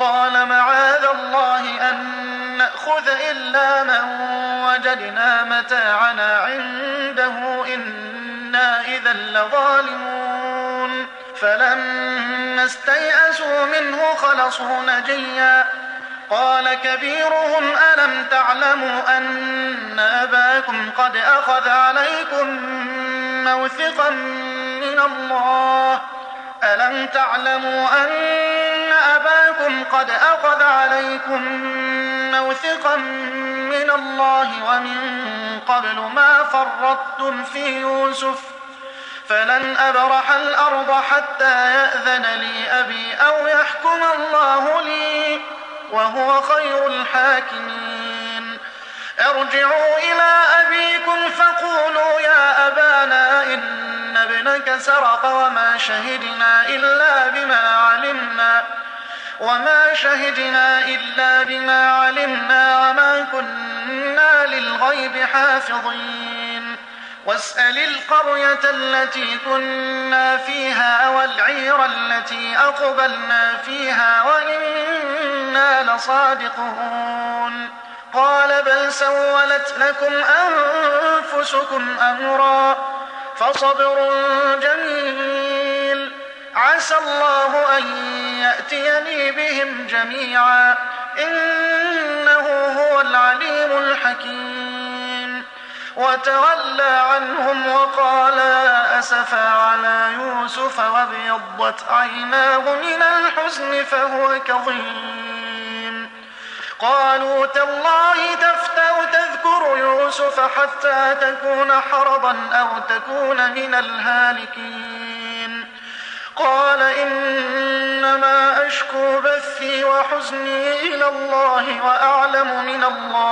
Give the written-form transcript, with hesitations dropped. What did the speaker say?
قال معاذ الله أن نأخذ إلا من وجدنا متاعنا عنده إنا إذا لظالمون فلما استيئسوا منه خلصوا نجيا قال كبيرهم ألم تعلموا أن أباكم قد أخذ عليكم موثقا من الله ومن قبل ما فرطتم في يوسف فلن أبرح الأرض حتى يأذن لي أبي أو يحكم الله لي وهو خير الحاكمين ارجعوا إلى أبيكم فقولوا يا أبانا إن ابنك سرق وما شهدنا إلا بما علمنا وما كنا للغيب حافظين واسأل القرية التي كنا فيها والعير التي أقبلنا فيها وإنا لصادقون قال بل سولت لكم أنفسكم أمرا فصبر جميل عسى الله أن يأتيني بهم جميعا إنه هو العليم الحكيم وتولى عنهم وقال أسفا على يوسف وابيضت عيناه من الحزن فهو كظيم قالوا تالله تفتأ تذكر يوسف حتى تكون حرضا أو تكون من الهالكين قال إنما أشكو بثي وحزني إلى الله وأعلم من الله